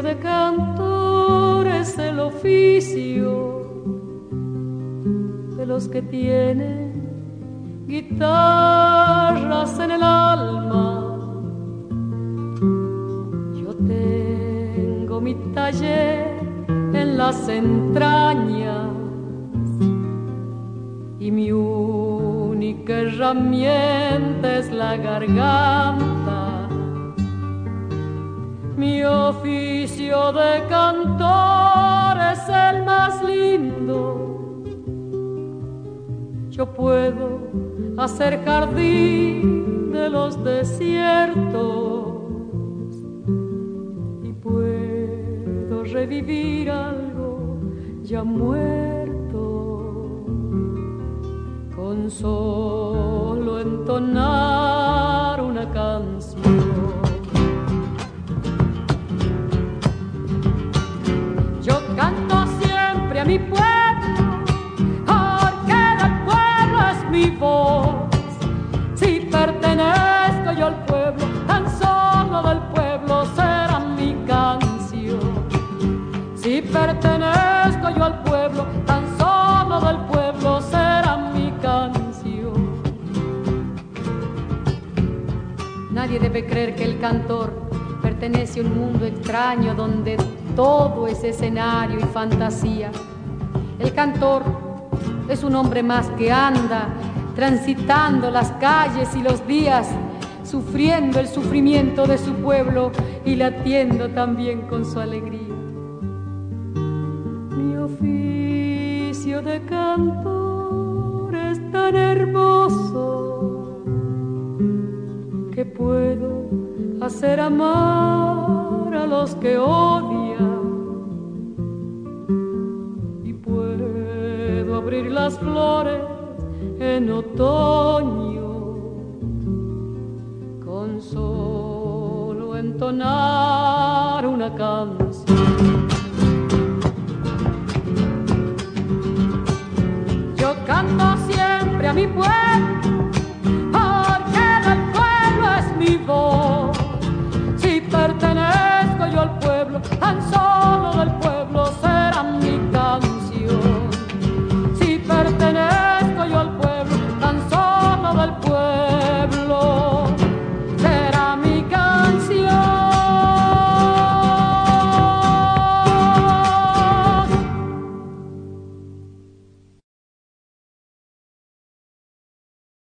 de cantor es el oficio de los que tienen guitarras en el alma. Yo tengo mi taller en las entrañas y mi única herramienta es la garganta. Mi oficio de cantor es el más lindo. Yo puedo hacer jardín de los desiertos y puedo revivir algo ya muerto con solo entonar una canción. Yo canto siempre a mi pueblo, porque del pueblo es mi voz. Si pertenezco yo al pueblo, tan solo del pueblo será mi canción. Si pertenezco yo al pueblo, tan solo del pueblo será mi canción. Nadie debe creer que el cantor pertenece a un mundo extraño donde todo es escenario y fantasía. El cantor es un hombre más que anda transitando las calles y los días, sufriendo el sufrimiento de su pueblo y latiendo también con su alegría. Mi oficio de cantor es tan hermoso que puedo hacer amar a los que odian y puedo abrir las flores en otoño con solo entonar una canción. Yo canto siempre a mi pueblo,